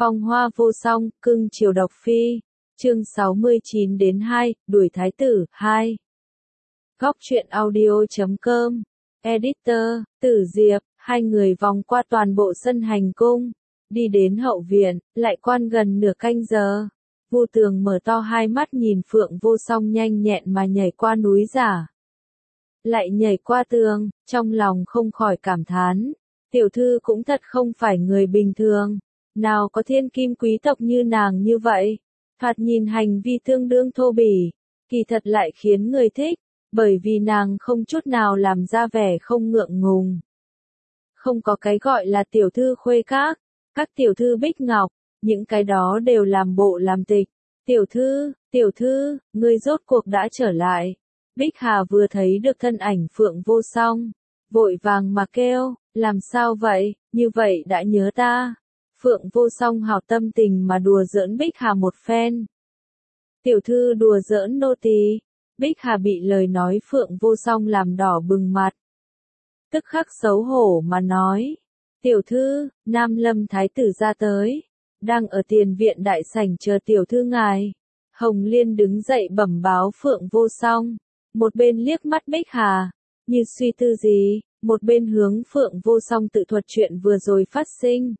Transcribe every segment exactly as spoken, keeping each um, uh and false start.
Phong Hoa vô song, cưng chiều độc phi. Chương sáu mươi chín đến hai, đuổi thái tử, hai. Góc truyện audio chấm com. Editor, Tử Diệp, hai người vòng qua toàn bộ sân hành cung, đi đến hậu viện, lại quan gần nửa canh giờ. Vu Tường mở to hai mắt nhìn Phượng Vô Song nhanh nhẹn mà nhảy qua núi giả, lại nhảy qua tường, trong lòng không khỏi cảm thán, tiểu thư cũng thật không phải người bình thường, nào có thiên kim quý tộc như nàng như vậy, thoạt nhìn hành vi tương đương thô bỉ, kỳ thật lại khiến người thích, bởi vì nàng không chút nào làm ra vẻ không ngượng ngùng. Không có cái gọi là tiểu thư khuê các, các tiểu thư bích ngọc, những cái đó đều làm bộ làm tịch. Tiểu thư, tiểu thư, ngươi rốt cuộc đã trở lại. Bích Hà vừa thấy được thân ảnh Phượng Vô Song, vội vàng mà kêu, làm sao vậy, như vậy đã nhớ ta. Phượng Vô Song hào tâm tình mà đùa giỡn Bích Hà một phen. Tiểu thư đùa giỡn nô tỳ. Bích Hà bị lời nói Phượng Vô Song làm đỏ bừng mặt. Tức khắc xấu hổ mà nói, tiểu thư, Nam Lâm Thái tử ra tới, đang ở tiền viện đại sảnh chờ tiểu thư ngài. Hồng Liên đứng dậy bẩm báo Phượng Vô Song, một bên liếc mắt Bích Hà, như suy tư gì, một bên hướng Phượng Vô Song tự thuật chuyện vừa rồi phát sinh.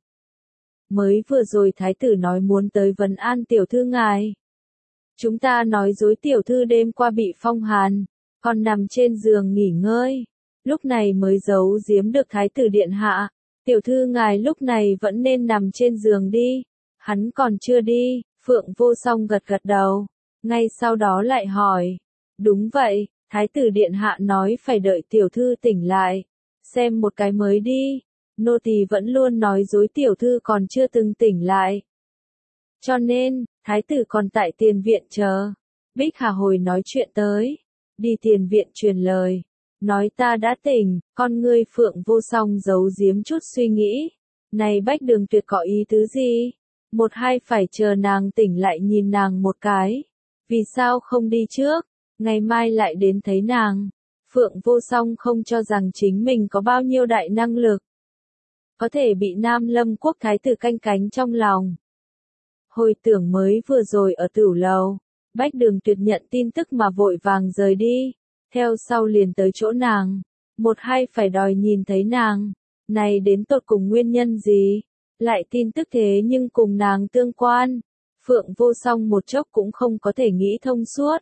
Mới vừa rồi Thái tử nói muốn tới vấn an tiểu thư ngài. Chúng ta nói dối tiểu thư đêm qua bị phong hàn, còn nằm trên giường nghỉ ngơi, lúc này mới giấu giếm được Thái tử điện hạ. Tiểu thư ngài lúc này vẫn nên nằm trên giường đi. Hắn còn chưa đi, Phượng Vô Song gật gật đầu, ngay sau đó lại hỏi, đúng vậy, Thái tử điện hạ nói phải đợi tiểu thư tỉnh lại, xem một cái mới đi, nô tỳ vẫn luôn nói dối tiểu thư còn chưa từng tỉnh lại. Cho nên, Thái tử còn tại tiền viện chờ. Bích Hà hồi nói chuyện tới, đi tiền viện truyền lời, nói ta đã tỉnh, con ngươi Phượng Vô Song giấu giếm chút suy nghĩ, này Bách Đường Tuyệt có ý tứ gì? Một hai phải chờ nàng tỉnh lại nhìn nàng một cái, vì sao không đi trước, ngày mai lại đến thấy nàng. Phượng Vô Song không cho rằng chính mình có bao nhiêu đại năng lực, có thể bị Nam Lâm quốc thái tử canh cánh trong lòng. Hồi tưởng mới vừa rồi ở tửu lầu, Bách Đường Tuyệt nhận tin tức mà vội vàng rời đi, theo sau liền tới chỗ nàng, một hai phải đòi nhìn thấy nàng, này đến tột cùng nguyên nhân gì? Lại tin tức thế nhưng cùng nàng tương quan, Phượng Vô Song một chốc cũng không có thể nghĩ thông suốt.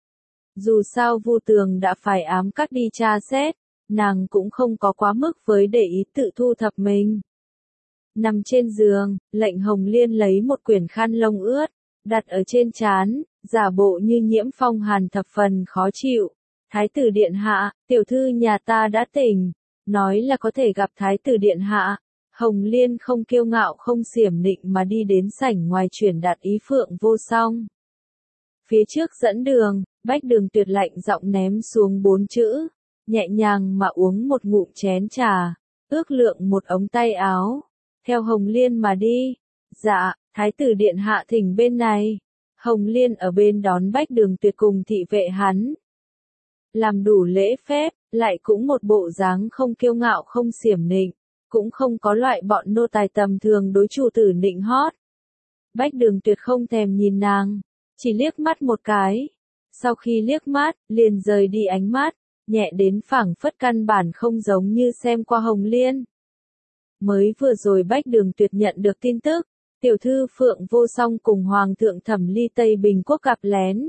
Dù sao Vu Tường đã phải ám các đi tra xét, nàng cũng không có quá mức với để ý tự thu thập mình. Nằm trên giường, lệnh Hồng Liên lấy một quyển khăn lông ướt, đặt ở trên trán, giả bộ như nhiễm phong hàn thập phần khó chịu. Thái tử điện hạ, tiểu thư nhà ta đã tỉnh, nói là có thể gặp Thái tử điện hạ. Hồng Liên không kiêu ngạo không xiểm nịnh mà đi đến sảnh ngoài truyền đạt ý Phượng Vô Song. Phía trước dẫn đường, Bách Đường Tuyệt lạnh giọng ném xuống bốn chữ, nhẹ nhàng mà uống một ngụm chén trà, ước lượng một ống tay áo, theo Hồng Liên mà đi. Dạ, Thái tử điện hạ thỉnh bên này. Hồng Liên ở bên đón Bách Đường Tuyệt cùng thị vệ hắn. Làm đủ lễ phép, lại cũng một bộ dáng không kiêu ngạo không xiểm nịnh. Cũng không có loại bọn nô tài tầm thường đối chủ tử nịnh hót. Bách Đường Tuyệt không thèm nhìn nàng, chỉ liếc mắt một cái. Sau khi liếc mắt, liền rời đi ánh mắt, nhẹ đến phảng phất căn bản không giống như xem qua Hồng Liên. Mới vừa rồi Bách Đường Tuyệt nhận được tin tức, tiểu thư Phượng Vô Song cùng Hoàng thượng Thẩm Ly Tây Bình Quốc gặp lén.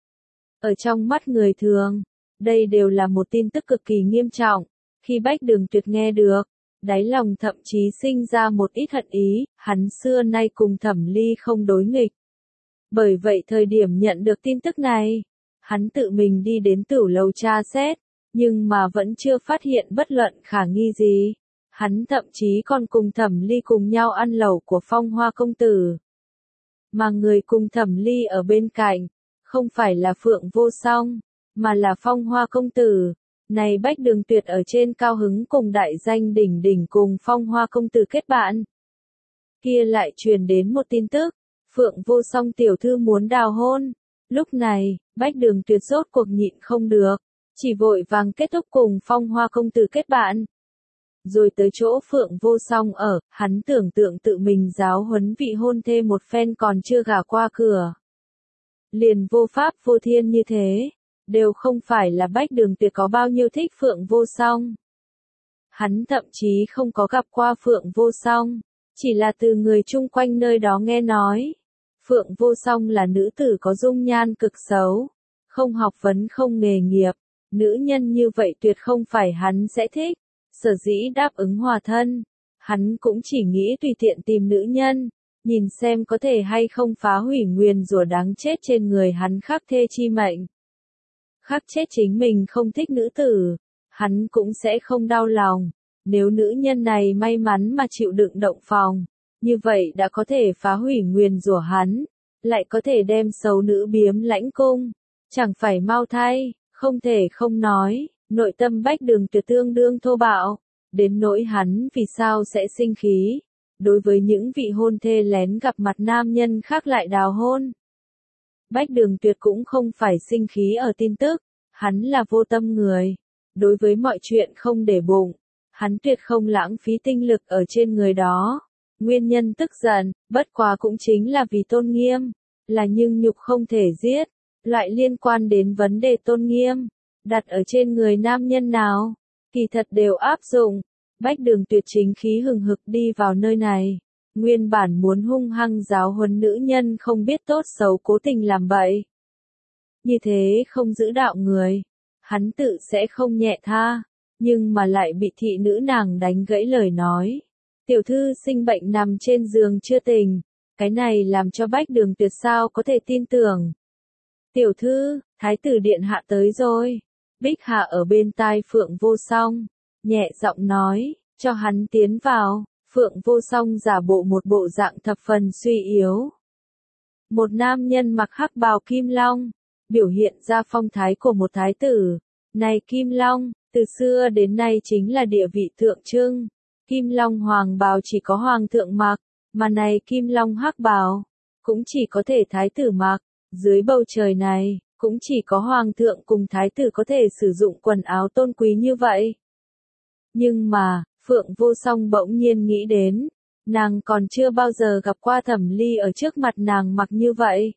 Ở trong mắt người thường, đây đều là một tin tức cực kỳ nghiêm trọng. Khi Bách Đường Tuyệt nghe được, đáy lòng thậm chí sinh ra một ít hận ý, hắn xưa nay cùng Thẩm Ly không đối nghịch. Bởi vậy thời điểm nhận được tin tức này, hắn tự mình đi đến tửu lầu tra xét, nhưng mà vẫn chưa phát hiện bất luận khả nghi gì. Hắn thậm chí còn cùng Thẩm Ly cùng nhau ăn lẩu của Phong Hoa công tử. Mà người cùng Thẩm Ly ở bên cạnh, không phải là Phượng Vô Song, mà là Phong Hoa công tử. Này Bách Đường Tuyệt ở trên cao hứng cùng đại danh đỉnh đỉnh cùng Phong Hoa công tử kết bạn. Kia lại truyền đến một tin tức, Phượng Vô Song tiểu thư muốn đào hôn. Lúc này, Bách Đường Tuyệt rốt cuộc nhịn không được, chỉ vội vàng kết thúc cùng Phong Hoa công tử kết bạn. rồi tới chỗ Phượng Vô Song ở, hắn tưởng tượng tự mình giáo huấn vị hôn thê một phen còn chưa gả qua cửa. Liền vô pháp vô thiên như thế, đều không phải là Bách Đường Tuyệt có bao nhiêu thích Phượng Vô Song. Hắn thậm chí không có gặp qua Phượng Vô Song, chỉ là từ người chung quanh nơi đó nghe nói. Phượng Vô Song là nữ tử có dung nhan cực xấu, không học vấn không nghề nghiệp, nữ nhân như vậy tuyệt không phải hắn sẽ thích, sở dĩ đáp ứng hòa thân. Hắn cũng chỉ nghĩ tùy tiện tìm nữ nhân, nhìn xem có thể hay không phá hủy nguyền rủa đáng chết trên người hắn khắc thê chi mệnh. Khắc chết chính mình không thích nữ tử, hắn cũng sẽ không đau lòng. Nếu nữ nhân này may mắn mà chịu đựng động phòng, như vậy đã có thể phá hủy nguyền rủa hắn, lại có thể đem xấu nữ biếm lãnh cung, chẳng phải mau thay, không thể không nói, nội tâm Bách Đường Tuyệt tương đương thô bạo, đến nỗi hắn vì sao sẽ sinh khí, đối với những vị hôn thê lén gặp mặt nam nhân khác lại đào hôn. Bách Đường Tuyệt cũng không phải sinh khí ở tin tức, hắn là vô tâm người, đối với mọi chuyện không để bụng, hắn tuyệt không lãng phí tinh lực ở trên người đó. Nguyên nhân tức giận, bất quá cũng chính là vì tôn nghiêm, là nhưng nhục không thể giết, loại liên quan đến vấn đề tôn nghiêm, đặt ở trên người nam nhân nào, kỳ thật đều áp dụng. Bách Đường Tuyệt chính khí hừng hực đi vào nơi này, nguyên bản muốn hung hăng giáo huấn nữ nhân không biết tốt xấu cố tình làm bậy. Như thế không giữ đạo người, hắn tự sẽ không nhẹ tha, nhưng mà lại bị thị nữ nàng đánh gãy lời nói. Tiểu thư sinh bệnh nằm trên giường chưa tỉnh, cái này làm cho Bách Đường Tuyệt sao có thể tin tưởng. Tiểu thư, thái tử điện hạ tới rồi. Bích Hạ ở bên tai Phượng Vô Song, nhẹ giọng nói, cho hắn tiến vào. Phượng Vô Song giả bộ một bộ dạng thập phần suy yếu. Một nam nhân mặc hắc bào kim long, biểu hiện ra phong thái của một thái tử. Này kim long, từ xưa đến nay chính là địa vị tượng trưng. Kim long hoàng bào chỉ có hoàng thượng mặc, mà này kim long hắc bào, cũng chỉ có thể thái tử mặc. Dưới bầu trời này, cũng chỉ có hoàng thượng cùng thái tử có thể sử dụng quần áo tôn quý như vậy. Nhưng mà, Phượng Vô Song bỗng nhiên nghĩ đến, nàng còn chưa bao giờ gặp qua Thẩm Ly ở trước mặt nàng mặc như vậy.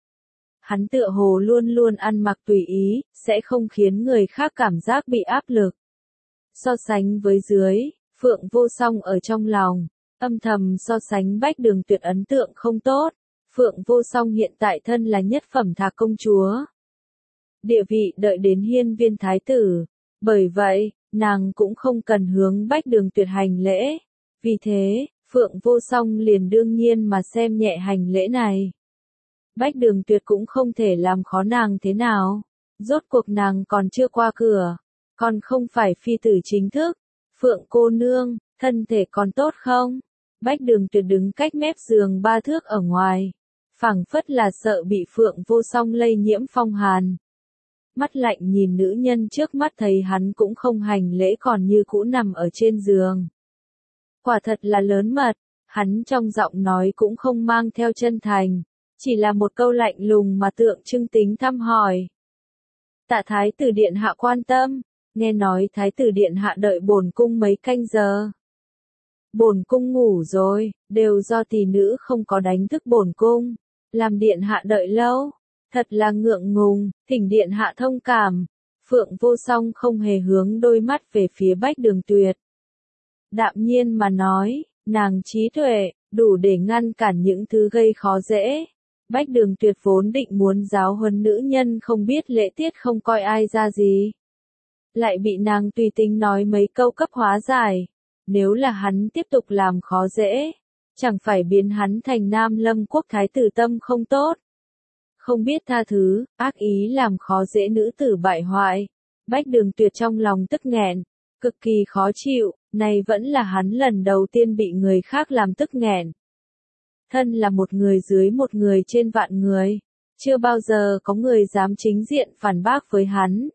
Hắn tựa hồ luôn luôn ăn mặc tùy ý, sẽ không khiến người khác cảm giác bị áp lực. So sánh với dưới, Phượng Vô Song ở trong lòng, âm thầm so sánh Bách Đường Tuyệt ấn tượng không tốt. Phượng Vô Song hiện tại thân là nhất phẩm Thạc công chúa. Địa vị đợi đến hiên viên thái tử, bởi vậy, nàng cũng không cần hướng Bách Đường Tuyệt hành lễ. Vì thế, Phượng Vô Song liền đương nhiên mà xem nhẹ hành lễ này. Bách Đường Tuyệt cũng không thể làm khó nàng thế nào. Rốt cuộc nàng còn chưa qua cửa, còn không phải phi tử chính thức. Phượng cô nương, thân thể còn tốt không? Bách Đường Tuyệt đứng cách mép giường ba thước ở ngoài, phảng phất là sợ bị Phượng Vô Song lây nhiễm phong hàn. Mắt lạnh nhìn nữ nhân trước mắt thấy hắn cũng không hành lễ còn như cũ nằm ở trên giường. Quả thật là lớn mật, hắn trong giọng nói cũng không mang theo chân thành, chỉ là một câu lạnh lùng mà tượng trưng tính thăm hỏi. Tạ thái tử điện hạ quan tâm, nghe nói thái tử điện hạ đợi bổn cung mấy canh giờ. Bổn cung ngủ rồi, đều do tỷ nữ không có đánh thức bổn cung, làm điện hạ đợi lâu, thật là ngượng ngùng, thỉnh điện hạ thông cảm. Phượng Vô Song không hề hướng đôi mắt về phía Bách Đường Tuyệt. Đạm nhiên mà nói, nàng trí tuệ, đủ để ngăn cản những thứ gây khó dễ. Bách Đường Tuyệt vốn định muốn giáo huấn nữ nhân không biết lễ tiết không coi ai ra gì. Lại bị nàng tùy tính nói mấy câu cấp hóa giải. Nếu là hắn tiếp tục làm khó dễ, chẳng phải biến hắn thành Nam Lâm quốc thái tử tâm không tốt. Không biết tha thứ, ác ý làm khó dễ nữ tử bại hoại. Bách Đường Tuyệt trong lòng tức nghẹn, cực kỳ khó chịu, này vẫn là hắn lần đầu tiên bị người khác làm tức nghẹn. Thân là một người dưới một người trên vạn người, chưa bao giờ có người dám chính diện phản bác với hắn.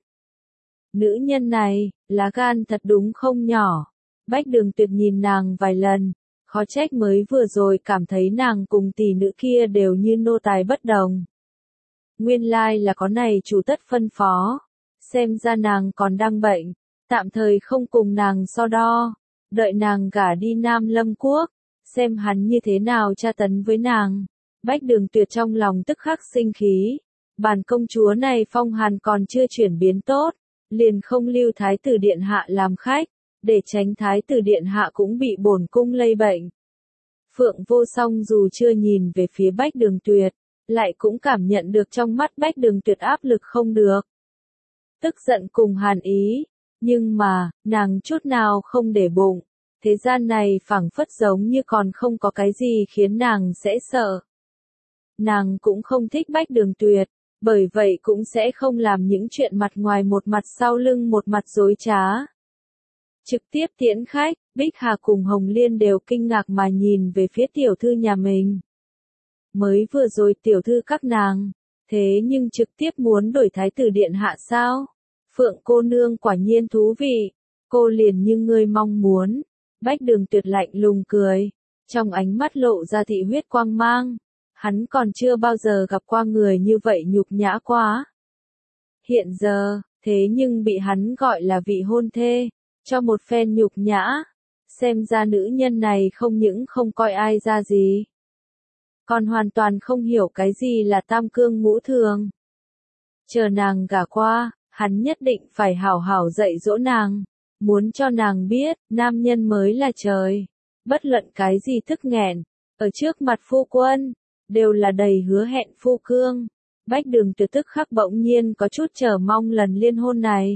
Nữ nhân này, lá gan thật đúng không nhỏ. Bách Đường Tuyệt nhìn nàng vài lần, khó trách mới vừa rồi cảm thấy nàng cùng tỷ nữ kia đều như nô tài bất đồng. Nguyên lai là có này chủ tất phân phó, xem ra nàng còn đang bệnh, tạm thời không cùng nàng so đo. đợi nàng gả đi Nam Lâm Quốc, xem hắn như thế nào tra tấn với nàng. Bách Đường Tuyệt trong lòng tức khắc sinh khí, bản công chúa này phong hàn còn chưa chuyển biến tốt, liền không lưu thái tử điện hạ làm khách, để tránh thái tử điện hạ cũng bị bổn cung lây bệnh. Phượng Vô Song dù chưa nhìn về phía Bách Đường Tuyệt, lại cũng cảm nhận được trong mắt Bách Đường Tuyệt áp lực không được. Tức giận cùng hàn ý, nhưng mà, nàng chút nào không để bụng, thế gian này phảng phất giống như còn không có cái gì khiến nàng sẽ sợ. Nàng cũng không thích Bách Đường Tuyệt, bởi vậy cũng sẽ không làm những chuyện mặt ngoài một mặt sau lưng một mặt dối trá. Trực tiếp tiễn khách, Bích Hà cùng Hồng Liên đều kinh ngạc mà nhìn về phía tiểu thư nhà mình. Mới vừa rồi tiểu thư các nàng, thế nhưng trực tiếp muốn đổi thái tử điện hạ sao? Phượng cô nương quả nhiên thú vị, cô liền như ngươi mong muốn. Bách Đường Tuyệt lạnh lùng cười, trong ánh mắt lộ ra thị huyết quang mang. Hắn còn chưa bao giờ gặp qua người như vậy nhục nhã quá. Hiện giờ, thế nhưng bị hắn gọi là vị hôn thê, cho một phen nhục nhã. Xem ra nữ nhân này không những không coi ai ra gì, còn hoàn toàn không hiểu cái gì là tam cương ngũ thường. Chờ nàng gả qua, hắn nhất định phải hảo hảo dạy dỗ nàng, muốn cho nàng biết, nam nhân mới là trời. Bất luận cái gì tức nghẹn, ở trước mặt phu quân, đều là đầy hứa hẹn phu cương. Bách Đường Tuyệt tức khắc bỗng nhiên có chút chờ mong lần liên hôn này.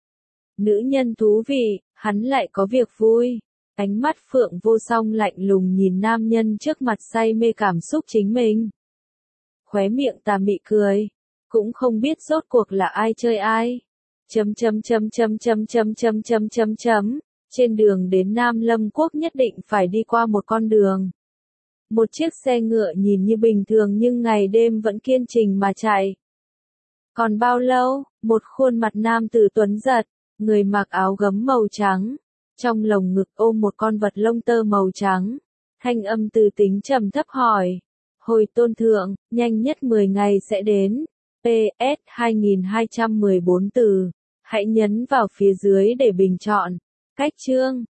Nữ nhân thú vị, hắn lại có việc vui. Ánh mắt Phượng Vô Song lạnh lùng nhìn nam nhân trước mặt say mê cảm xúc chính mình. Khóe miệng tà mị cười, cũng không biết rốt cuộc là ai chơi ai. Chấm chấm chấm chấm chấm chấm chấm chấm chấm chấm. Trên đường đến Nam Lâm Quốc nhất định phải đi qua một con đường. Một chiếc xe ngựa nhìn như bình thường nhưng ngày đêm vẫn kiên trình mà chạy. Còn bao lâu, một khuôn mặt nam tử tuấn giật, người mặc áo gấm màu trắng, trong lồng ngực ôm một con vật lông tơ màu trắng. Thanh âm từ tính trầm thấp hỏi, hồi tôn thượng, nhanh nhất mười ngày sẽ đến. pê ét hai nghìn hai trăm mười bốn từ, hãy nhấn vào phía dưới để bình chọn. Cách chương